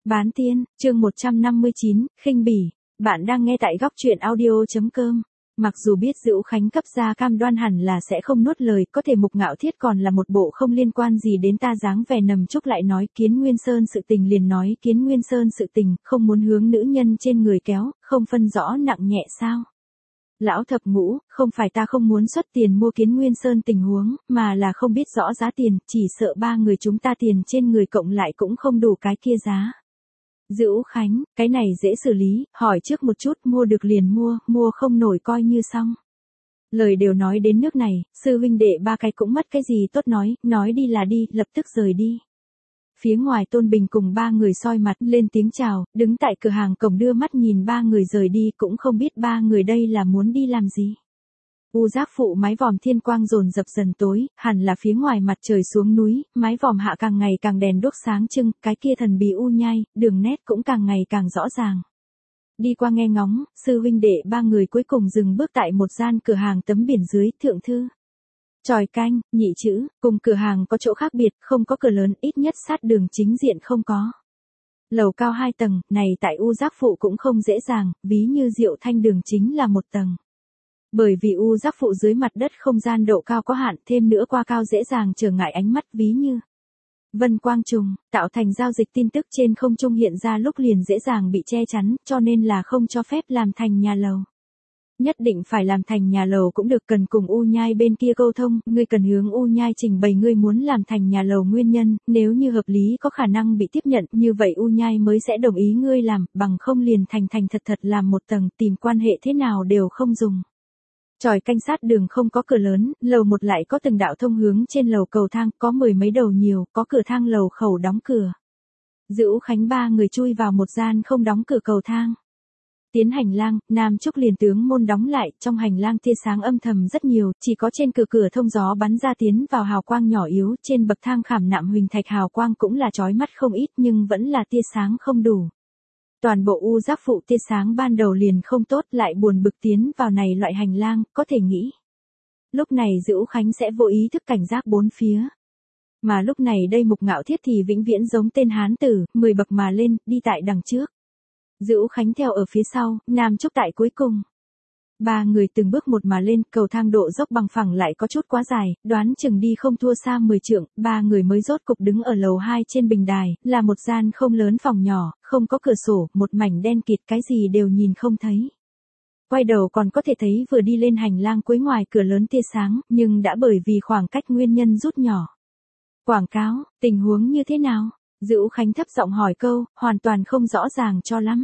Bán tiên, chương 159, khinh bỉ. Bạn đang nghe tại góc truyện audio.com. Mặc dù biết Dữu Khánh cấp ra cam đoan hẳn là sẽ không nuốt lời, có thể Mục Ngạo Thiết còn là một bộ không liên quan gì đến ta dáng vẻ nầm chúc lại nói Kiến Nguyên Sơn sự tình liền nói Kiến Nguyên Sơn sự tình, không muốn hướng nữ nhân trên người kéo, không phân rõ nặng nhẹ sao. Lão thập ngũ, không phải ta không muốn xuất tiền mua Kiến Nguyên Sơn tình huống, mà là không biết rõ giá tiền, chỉ sợ ba người chúng ta tiền trên người cộng lại cũng không đủ cái kia giá. Dữu Khánh, cái này dễ xử lý, hỏi trước một chút, mua được liền mua không nổi coi như xong. Lời đều nói đến nước này, sư huynh đệ ba cái cũng mất cái gì tốt nói đi là đi, lập tức rời đi. Phía ngoài Tôn Bình cùng ba người soi mặt lên tiếng chào, đứng tại cửa hàng cổng đưa mắt nhìn ba người rời đi cũng không biết ba người đây là muốn đi làm gì. U Giác Phụ mái vòm thiên quang dồn dập dần tối, hẳn là phía ngoài mặt trời xuống núi, mái vòm hạ càng ngày càng đèn đuốc sáng trưng, cái kia thần bí u nhai, đường nét cũng càng ngày càng rõ ràng. Đi qua nghe ngóng, sư huynh đệ ba người cuối cùng dừng bước tại một gian cửa hàng tấm biển dưới, thượng thư. Tròi canh, nhị chữ, cùng cửa hàng có chỗ khác biệt, không có cửa lớn, ít nhất sát đường chính diện không có. Lầu cao 2 tầng, này tại U Giác Phụ cũng không dễ dàng, ví như Diệu Thanh đường chính là 1 tầng. Bởi vì U Giác Phụ dưới mặt đất không gian độ cao có hạn, thêm nữa qua cao dễ dàng trở ngại ánh mắt ví như vân quang trùng, tạo thành giao dịch tin tức trên không trung hiện ra lúc liền dễ dàng bị che chắn, cho nên là không cho phép làm thành nhà lầu. Nhất định phải làm thành nhà lầu cũng được, cần cùng U Nhai bên kia câu thông, ngươi cần hướng U Nhai trình bày ngươi muốn làm thành nhà lầu nguyên nhân, nếu như hợp lý có khả năng bị tiếp nhận, như vậy U Nhai mới sẽ đồng ý ngươi làm, bằng không liền thành thật làm 1 tầng, tìm quan hệ thế nào đều không dùng. Tròi canh sát đường không có cửa lớn, lầu 1 lại có từng đạo thông hướng trên lầu cầu thang, có 10 mấy đầu nhiều, có cửa thang lầu khẩu đóng cửa. Dữu Khánh ba người chui vào một gian không đóng cửa cầu thang. Tiến hành lang, Nam Trúc liền tướng môn đóng lại, trong hành lang tia sáng âm thầm rất nhiều, chỉ có trên cửa thông gió bắn ra tiến vào hào quang nhỏ yếu, trên bậc thang khảm nạm huỳnh thạch hào quang cũng là chói mắt không ít nhưng vẫn là tia sáng không đủ. Toàn bộ U Giác Phụ tia sáng ban đầu liền không tốt, lại buồn bực tiến vào này loại hành lang, có thể nghĩ. Lúc này Dữu Khánh sẽ vô ý thức cảnh giác bốn phía. Mà lúc này đây Mục Ngạo Thiết thì vĩnh viễn giống tên hán tử, 10 bậc mà lên, đi tại đằng trước. Dữu Khánh theo ở phía sau, Nam Trúc tại cuối cùng. Ba người từng bước một mà lên, cầu thang độ dốc bằng phẳng lại có chút quá dài, đoán chừng đi không thua xa 10 trượng, ba người mới rốt cục đứng ở lầu 2 trên bình đài, là một gian không lớn phòng nhỏ, không có cửa sổ, một mảnh đen kịt, cái gì đều nhìn không thấy. Quay đầu còn có thể thấy vừa đi lên hành lang cuối ngoài cửa lớn tia sáng, nhưng đã bởi vì khoảng cách nguyên nhân rút nhỏ. Quảng cáo, tình huống như thế nào? Dữu Khánh thấp giọng hỏi câu, hoàn toàn không rõ ràng cho lắm.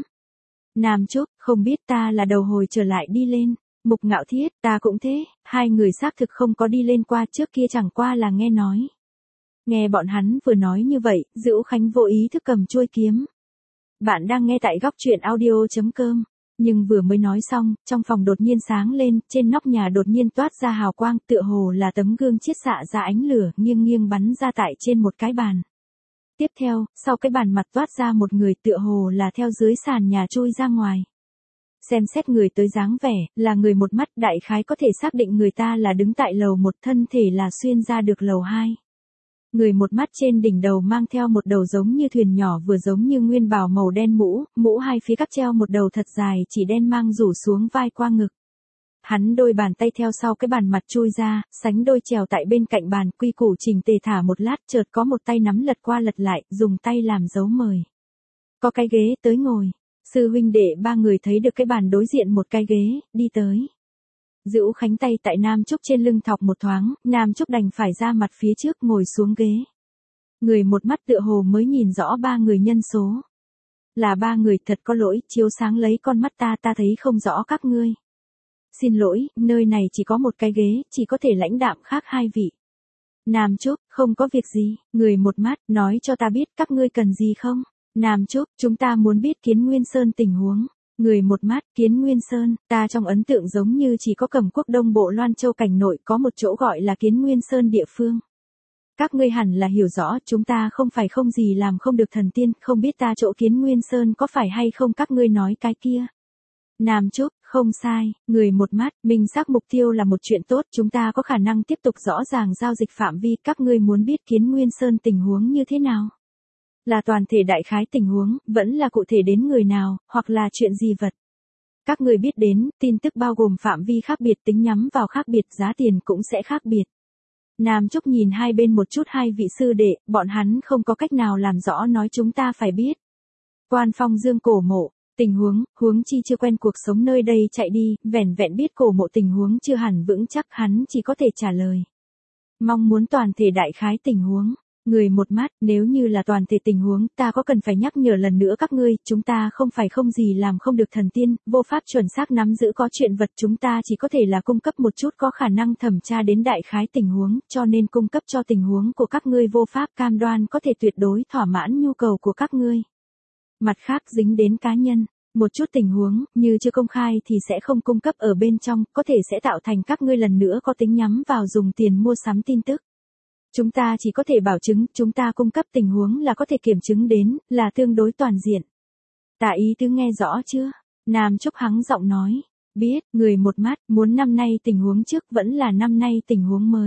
Nam Trúc, không biết, ta là đầu hồi trở lại đi lên. Mục Ngạo Thiết, ta cũng thế, hai người xác thực không có đi lên qua, trước kia chẳng qua là nghe nói. Nghe bọn hắn vừa nói như vậy, Dữu Khánh vô ý thức cầm chuôi kiếm. Bạn đang nghe tại góc truyện audio.com. Nhưng vừa mới nói xong, trong phòng đột nhiên sáng lên, trên nóc nhà đột nhiên toát ra hào quang, tựa hồ là tấm gương chiết xạ ra ánh lửa, nghiêng bắn ra tại trên một cái bàn. Tiếp theo, sau cái bàn mặt toát ra một người, tựa hồ là theo dưới sàn nhà chui ra ngoài. Xem xét người tới dáng vẻ, là người một mắt, đại khái có thể xác định người ta là đứng tại lầu 1, thân thể là xuyên ra được lầu 2. Người một mắt trên đỉnh đầu mang theo một đầu giống như thuyền nhỏ vừa giống như nguyên bào màu đen mũ hai phía cắp treo một đầu thật dài chỉ đen mang rủ xuống vai qua ngực. Hắn đôi bàn tay theo sau cái bàn mặt chui ra, sánh đôi trèo tại bên cạnh bàn, quy củ chỉnh tề thả một lát, chợt có một tay nắm lật qua lật lại, dùng tay làm dấu mời. Có cái ghế, tới ngồi. Sư huynh đệ ba người thấy được cái bàn đối diện một cái ghế, đi tới. Dữu Khánh tay tại Nam Trúc trên lưng thọc một thoáng, Nam Trúc đành phải ra mặt phía trước ngồi xuống ghế. Người một mắt tựa hồ mới nhìn rõ ba người nhân số. Là ba người, thật có lỗi, chiếu sáng lấy con mắt ta thấy không rõ các ngươi. Xin lỗi, nơi này chỉ có một cái ghế, chỉ có thể lãnh đạm khác hai vị. Nam Trúc, không có việc gì, người một mắt, nói cho ta biết các ngươi cần gì không? Nam Trúc, chúng ta muốn biết Kiến Nguyên Sơn tình huống. Người một mắt, Kiến Nguyên Sơn, ta trong ấn tượng giống như chỉ có Cẩm Quốc Đông Bộ Loan Châu cảnh nội có một chỗ gọi là Kiến Nguyên Sơn địa phương. Các ngươi hẳn là hiểu rõ, chúng ta không phải không gì làm không được thần tiên, không biết ta chỗ Kiến Nguyên Sơn có phải hay không các ngươi nói cái kia. Nam Trúc, không sai, người một mắt, minh xác mục tiêu là một chuyện tốt, chúng ta có khả năng tiếp tục rõ ràng giao dịch phạm vi, các ngươi muốn biết Kiến Nguyên Sơn tình huống như thế nào. Là toàn thể đại khái tình huống, vẫn là cụ thể đến người nào, hoặc là chuyện gì vật. Các người biết đến, tin tức bao gồm phạm vi khác biệt, tính nhắm vào khác biệt, giá tiền cũng sẽ khác biệt. Nam Trúc nhìn hai bên một chút, hai vị sư đệ, bọn hắn không có cách nào làm rõ, nói chúng ta phải biết. Quan Phong Dương cổ mộ, tình huống chi chưa quen cuộc sống nơi đây chạy đi, vẻn vẹn biết cổ mộ tình huống chưa hẳn vững chắc, hắn chỉ có thể trả lời. Mong muốn toàn thể đại khái tình huống. Người một mắt, nếu như là toàn thể tình huống, ta có cần phải nhắc nhở lần nữa các ngươi, chúng ta không phải không gì làm không được thần tiên, vô pháp chuẩn xác nắm giữ có chuyện vật, chúng ta chỉ có thể là cung cấp một chút có khả năng thẩm tra đến đại khái tình huống, cho nên cung cấp cho tình huống của các ngươi vô pháp cam đoan có thể tuyệt đối thỏa mãn nhu cầu của các ngươi. Mặt khác dính đến cá nhân, một chút tình huống, như chưa công khai thì sẽ không cung cấp ở bên trong, có thể sẽ tạo thành các ngươi lần nữa có tính nhắm vào dùng tiền mua sắm tin tức. Chúng ta chỉ có thể bảo chứng, chúng ta cung cấp tình huống là có thể kiểm chứng đến, là tương đối toàn diện. Tạ ý tứ nghe rõ chưa? Nam Trúc hắng giọng nói. Biết, người một mắt, muốn năm nay tình huống trước vẫn là năm nay tình huống mới.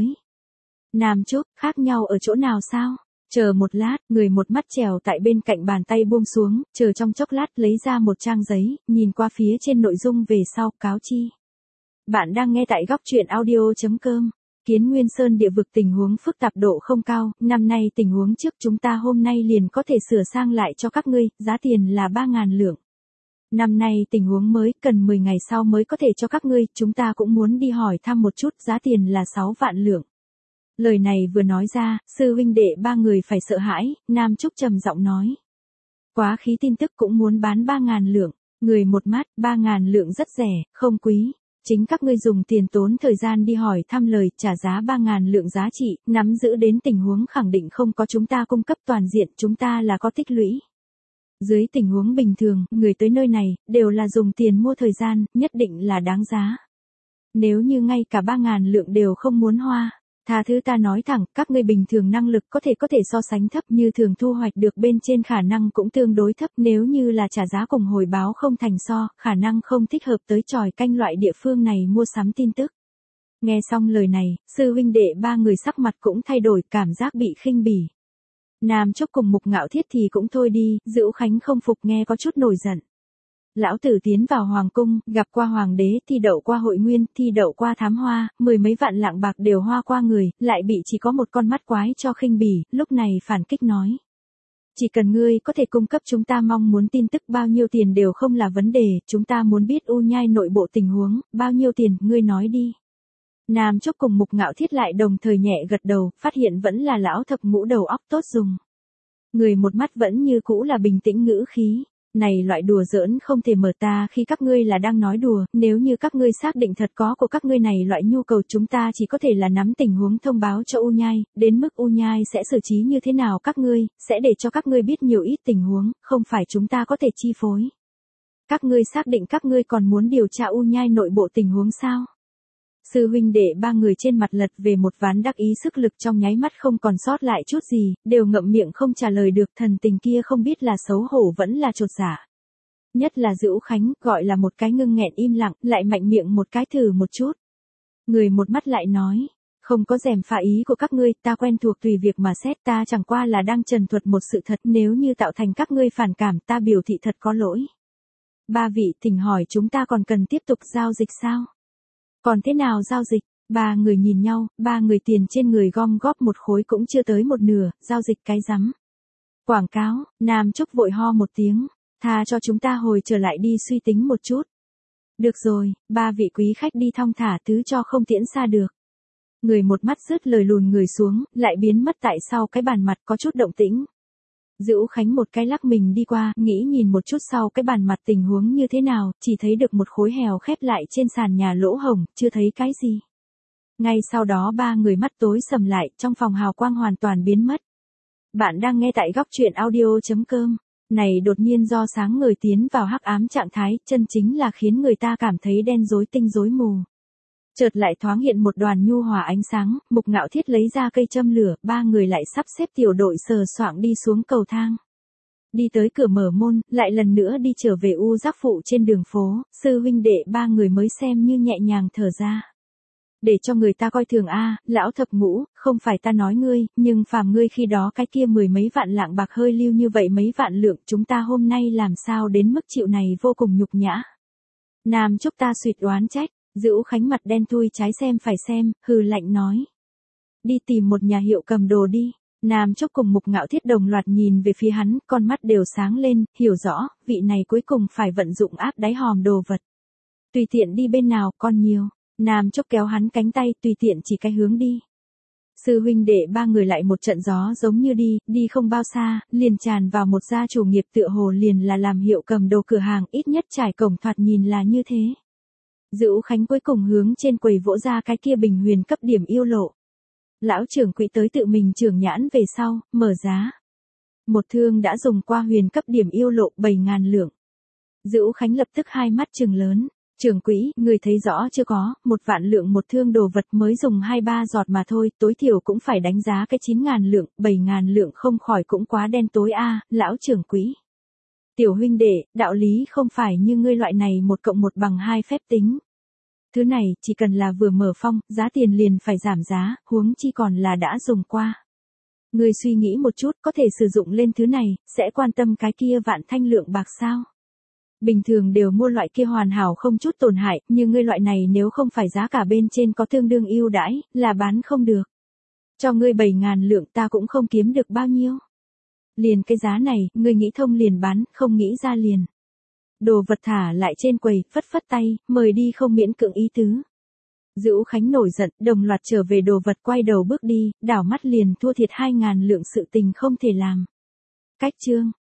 Nam Trúc, khác nhau ở chỗ nào sao? Chờ một lát, người một mắt trèo tại bên cạnh bàn tay buông xuống, chờ trong chốc lát lấy ra một trang giấy, nhìn qua phía trên nội dung về sau, cáo chi. Bạn đang nghe tại góc truyện audio.com. Kiến Nguyên Sơn địa vực tình huống phức tạp độ không cao, năm nay tình huống trước chúng ta hôm nay liền có thể sửa sang lại cho các ngươi, giá tiền là 3.000 lượng. Năm nay tình huống mới, cần 10 ngày sau mới có thể cho các ngươi, chúng ta cũng muốn đi hỏi thăm một chút, giá tiền là 6 vạn lượng. Lời này vừa nói ra, sư huynh đệ ba người phải sợ hãi, Nam Trúc trầm giọng nói. Quá khí tin tức cũng muốn bán 3.000 lượng, người một mắt, 3.000 lượng rất rẻ, không quý. Chính các ngươi dùng tiền tốn thời gian đi hỏi thăm lời, trả giá 3.000 lượng giá trị, nắm giữ đến tình huống khẳng định không có chúng ta cung cấp toàn diện, chúng ta là có tích lũy. Dưới tình huống bình thường, người tới nơi này, đều là dùng tiền mua thời gian, nhất định là đáng giá. Nếu như ngay cả 3.000 lượng đều không muốn hoa, tha thứ ta nói thẳng, các ngươi bình thường năng lực có thể so sánh thấp, như thường thu hoạch được bên trên khả năng cũng tương đối thấp, nếu như là trả giá cùng hồi báo không thành so, khả năng không thích hợp tới tròi canh loại địa phương này mua sắm tin tức. Nghe xong lời này, sư huynh đệ ba người sắc mặt cũng thay đổi, cảm giác bị khinh bỉ. Nam Trúc cùng Mục Ngạo Thiết thì cũng thôi đi, Dữu Khánh không phục nghe có chút nổi giận. Lão tử tiến vào hoàng cung, gặp qua hoàng đế, thi đậu qua hội nguyên, thi đậu qua thám hoa, 10 mấy vạn lạng bạc đều hoa qua người, lại bị chỉ có một con mắt quái cho khinh bỉ, lúc này phản kích nói. Chỉ cần ngươi có thể cung cấp chúng ta mong muốn tin tức, bao nhiêu tiền đều không là vấn đề, chúng ta muốn biết U Nhai nội bộ tình huống, bao nhiêu tiền, ngươi nói đi. Nam Trúc cùng Mục Ngạo Thiết lại đồng thời nhẹ gật đầu, phát hiện vẫn là lão thập ngũ đầu óc tốt dùng. Người một mắt vẫn như cũ là bình tĩnh ngữ khí. Này loại đùa giỡn không thể mở ta khi các ngươi là đang nói đùa, nếu như các ngươi xác định thật có của các ngươi này loại nhu cầu, chúng ta chỉ có thể là nắm tình huống thông báo cho U Nhai, đến mức U Nhai sẽ xử trí như thế nào các ngươi, sẽ để cho các ngươi biết nhiều ít tình huống, không phải chúng ta có thể chi phối. Các ngươi xác định các ngươi còn muốn điều tra U Nhai nội bộ tình huống sao? Sư huynh đệ ba người trên mặt lật về một ván đắc ý, sức lực trong nháy mắt không còn sót lại chút gì, đều ngậm miệng không trả lời được, thần tình kia không biết là xấu hổ vẫn là chột dạ. Nhất là Dữu Khánh, gọi là một cái ngưng nghẹn im lặng, lại mạnh miệng một cái thử một chút. Người một mắt lại nói, không có dèm pha ý của các ngươi, ta quen thuộc tùy việc mà xét, ta chẳng qua là đang trần thuật một sự thật, nếu như tạo thành các ngươi phản cảm, ta biểu thị thật có lỗi. Ba vị, thỉnh hỏi chúng ta còn cần tiếp tục giao dịch sao? Còn thế nào giao dịch? Ba người nhìn nhau, ba người tiền trên người gom góp một khối cũng chưa tới một nửa, giao dịch cái rắm. Quảng cáo, Nam Trúc vội ho một tiếng, tha cho chúng ta hồi trở lại đi suy tính một chút. Được rồi, ba vị quý khách đi thong thả, thứ cho không tiễn xa được. Người một mắt dứt lời lùn người xuống, lại biến mất tại sau cái bàn mặt có chút động tĩnh. Dữu Khánh một cái lắc mình đi qua, nghĩ nhìn một chút sau cái bàn mặt tình huống như thế nào, chỉ thấy được một khối hèo khép lại trên sàn nhà lỗ hổng, chưa thấy cái gì. Ngay sau đó ba người mắt tối sầm lại, trong phòng hào quang hoàn toàn biến mất. Bạn đang nghe tại góc truyện audio.com. Này đột nhiên do sáng ngời tiến vào hắc ám trạng thái, chân chính là khiến người ta cảm thấy đen rối tinh rối mù. Chợt lại thoáng hiện một đoàn nhu hòa ánh sáng, Mục Ngạo Thiết lấy ra cây châm lửa, ba người lại sắp xếp tiểu đội sờ soạng đi xuống cầu thang. Đi tới cửa mở môn, lại lần nữa đi trở về U Giác Phụ trên đường phố, sư huynh đệ ba người mới xem như nhẹ nhàng thở ra. để cho người ta coi thường a, lão thập ngũ, không phải ta nói ngươi, nhưng phàm ngươi khi đó cái kia 10 mấy vạn lạng bạc hơi lưu như vậy mấy vạn lượng, chúng ta hôm nay làm sao đến mức chịu này vô cùng nhục nhã. Nam Trúc ta suýt đoán trách, Dữu Khánh mặt đen thui trái xem phải xem, hừ lạnh nói. Đi tìm một nhà hiệu cầm đồ đi. Nam Trúc cùng Mục Ngạo Thiết đồng loạt nhìn về phía hắn, con mắt đều sáng lên, hiểu rõ, vị này cuối cùng phải vận dụng áp đáy hòm đồ vật. Tùy tiện đi bên nào, con nhiều. Nam Trúc kéo hắn cánh tay, tùy tiện chỉ cái hướng đi. Sư huynh đệ ba người lại một trận gió giống như đi không bao xa, liền tràn vào một gia chủ nghiệp tựa hồ liền là làm hiệu cầm đồ cửa hàng, ít nhất trải cổng thoạt nhìn là như thế. Dữu Khánh cuối cùng hướng trên quầy vỗ ra cái kia bình huyền cấp điểm yêu lộ. Lão trưởng quỹ tới tự mình trưởng nhãn về sau, mở giá. Một thương đã dùng qua huyền cấp điểm yêu lộ 7.000 lượng. Dữu Khánh lập tức hai mắt trừng lớn. Trưởng quỹ, người thấy rõ chưa có, 1 vạn lượng một thương đồ vật mới dùng 2-3 giọt mà thôi, tối thiểu cũng phải đánh giá cái 9.000 lượng, 7.000 lượng không khỏi cũng quá đen tối a, lão trưởng quỹ. Tiểu huynh đệ, đạo lý không phải như ngươi loại này 1 cộng 1 bằng 2 phép tính. Thứ này, chỉ cần là vừa mở phong, giá tiền liền phải giảm giá, huống chi còn là đã dùng qua. Ngươi suy nghĩ một chút, có thể sử dụng lên thứ này, sẽ quan tâm cái kia vạn thanh lượng bạc sao? Bình thường đều mua loại kia hoàn hảo không chút tổn hại, nhưng ngươi loại này nếu không phải giá cả bên trên có tương đương ưu đãi, là bán không được. Cho ngươi 7.000 lượng ta cũng không kiếm được bao nhiêu. Liền cái giá này, ngươi nghĩ thông liền bán, không nghĩ ra liền. Đồ vật thả lại trên quầy, phất phất tay, mời đi không miễn cưỡng ý tứ. Dữu Khánh nổi giận, đồng loạt trở về đồ vật quay đầu bước đi, đảo mắt liền thua thiệt 2.000 lượng sự tình không thể làm. Cách chương.